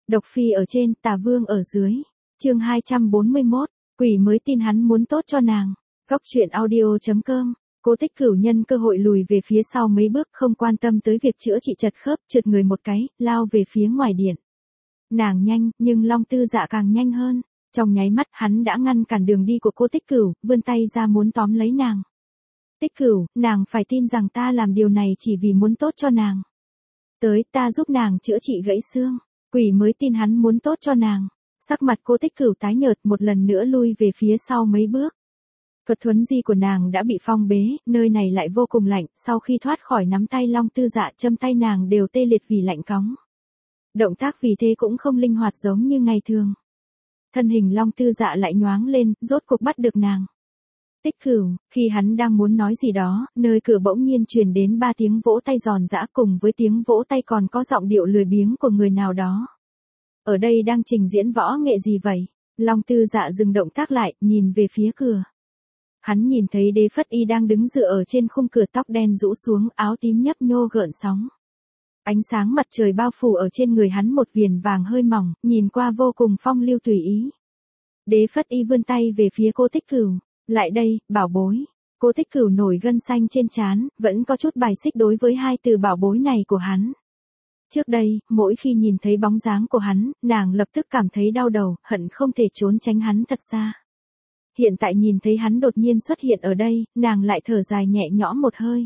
Độc phi ở trên, tà vương ở dưới. Chương 241, quỷ mới tin hắn muốn tốt cho nàng. Góc truyện audio.com. Cố Tích Cửu nhân cơ hội lùi về phía sau mấy bước, không quan tâm tới việc chữa trị chật khớp, trượt người một cái, lao về phía ngoài điện. Nàng nhanh, nhưng Long Tư Dạ càng nhanh hơn. Trong nháy mắt hắn đã ngăn cản đường đi của Cố Tích Cửu, vươn tay ra muốn tóm lấy nàng. Tích Cửu, nàng phải tin rằng ta làm điều này chỉ vì muốn tốt cho nàng. Tới, ta giúp nàng chữa trị gãy xương. Quỷ mới tin hắn muốn tốt cho nàng. Sắc mặt Cố Tích Cửu tái nhợt, một lần nữa lui về phía sau mấy bước. Thuật thuấn di của nàng đã bị phong bế, nơi này lại vô cùng lạnh, sau khi thoát khỏi nắm tay Long Tư Dạ, châm tay nàng đều tê liệt vì lạnh cóng. Động tác vì thế cũng không linh hoạt giống như ngày thường. Thân hình Long Tư Dạ lại nhoáng lên, rốt cuộc bắt được nàng. Tích Cửu, khi hắn đang muốn nói gì đó, nơi cửa bỗng nhiên truyền đến 3 tiếng vỗ tay giòn giã, cùng với tiếng vỗ tay còn có giọng điệu lười biếng của người nào đó. Ở đây đang trình diễn võ nghệ gì vậy? Long Tư Dạ dừng động tác lại, nhìn về phía cửa. Hắn nhìn thấy Đế Phất Y đang đứng dựa ở trên khung cửa, tóc đen rũ xuống, áo tím nhấp nhô gợn sóng. Ánh sáng mặt trời bao phủ ở trên người hắn một viền vàng hơi mỏng, nhìn qua vô cùng phong lưu tùy ý. Đế Phất Y vươn tay về phía Cố Tích Cửu. Lại đây, bảo bối. Cố Tích Cửu nổi gân xanh trên trán, vẫn có chút bài xích đối với hai từ bảo bối này của hắn. Trước đây, mỗi khi nhìn thấy bóng dáng của hắn, nàng lập tức cảm thấy đau đầu, hận không thể trốn tránh hắn thật xa. Hiện tại nhìn thấy hắn đột nhiên xuất hiện ở đây, nàng lại thở dài nhẹ nhõm một hơi.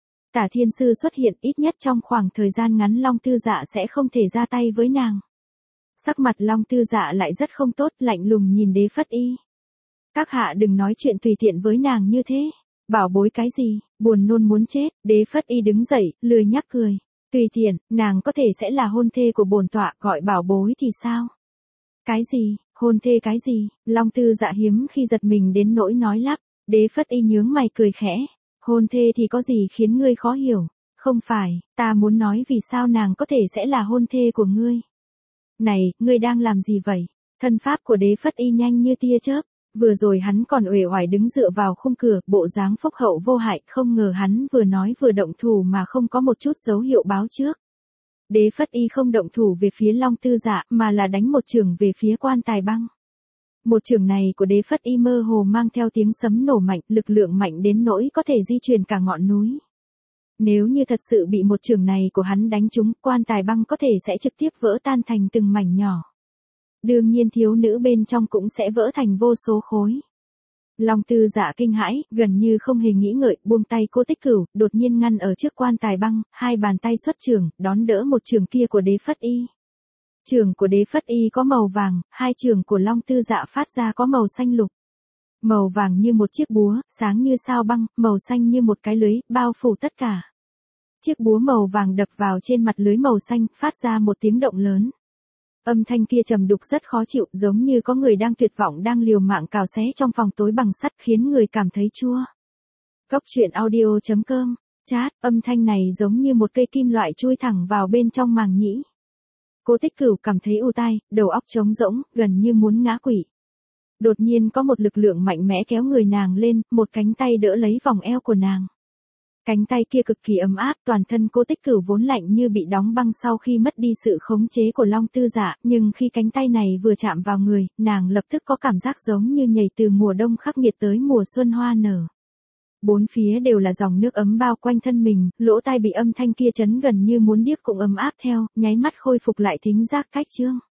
Tả Thiên Sư xuất hiện, ít nhất trong khoảng thời gian ngắn Long Tư Dạ sẽ không thể ra tay với nàng. Sắc mặt Long Tư Dạ lại rất không tốt, lạnh lùng nhìn Đế Phất Y. Các hạ đừng nói chuyện tùy tiện với nàng như thế. Bảo bối cái gì, buồn nôn muốn chết. Đế Phất Y đứng dậy, lười nhắc cười. Tùy tiện, nàng có thể sẽ là hôn thê của bổn tọa, gọi bảo bối thì sao? Cái gì, hôn thê cái gì? Long Tư Dạ hiếm khi giật mình đến nỗi nói lắp. Đế Phất Y nhướng mày cười khẽ. Hôn thê thì có gì khiến ngươi khó hiểu? Không phải, ta muốn nói vì sao nàng có thể sẽ là hôn thê của ngươi. Này, ngươi đang làm gì vậy? Thân pháp của Đế Phất Y nhanh như tia chớp. Vừa rồi hắn còn uể oải đứng dựa vào khung cửa, bộ dáng phúc hậu vô hại, không ngờ hắn vừa nói vừa động thủ mà không có một chút dấu hiệu báo trước. Đế Phất Y không động thủ về phía Long Tư Dạ, mà là đánh một chưởng về phía Quan Tài Băng. Một chưởng này của Đế Phất Y mơ hồ mang theo tiếng sấm nổ mạnh, lực lượng mạnh đến nỗi có thể di chuyển cả ngọn núi. Nếu như thật sự bị một chưởng này của hắn đánh trúng, Quan Tài Băng có thể sẽ trực tiếp vỡ tan thành từng mảnh nhỏ. Đương nhiên thiếu nữ bên trong cũng sẽ vỡ thành vô số khối. Long Tư Dạ kinh hãi, gần như không hề nghĩ ngợi, buông tay Cố Tích Cửu, đột nhiên ngăn ở trước Quan Tài Băng, hai bàn tay xuất chưởng, đón đỡ một chưởng kia của Đế Phất Y. Chưởng của Đế Phất Y có màu vàng, hai chưởng của Long Tư Dạ phát ra có màu xanh lục. Màu vàng như một chiếc búa, sáng như sao băng, màu xanh như một cái lưới, bao phủ tất cả. Chiếc búa màu vàng đập vào trên mặt lưới màu xanh, phát ra một tiếng động lớn. Âm thanh kia trầm đục rất khó chịu, giống như có người đang tuyệt vọng đang liều mạng cào xé trong phòng tối bằng sắt, khiến người cảm thấy chua. Góc truyện audio.com. Chát, âm thanh này giống như một cây kim loại chui thẳng vào bên trong màng nhĩ. Cố Tích Cửu cảm thấy ù tai, đầu óc trống rỗng, gần như muốn ngã quỵ. Đột nhiên có một lực lượng mạnh mẽ kéo người nàng lên, một cánh tay đỡ lấy vòng eo của nàng. Cánh tay kia cực kỳ ấm áp, toàn thân Cố Tích Cửu vốn lạnh như bị đóng băng sau khi mất đi sự khống chế của Long Tư Dạ, nhưng khi cánh tay này vừa chạm vào người, nàng lập tức có cảm giác giống như nhảy từ mùa đông khắc nghiệt tới mùa xuân hoa nở. Bốn phía đều là dòng nước ấm bao quanh thân mình, lỗ tai bị âm thanh kia chấn gần như muốn điếc cũng ấm áp theo, nháy mắt khôi phục lại thính giác cách chương.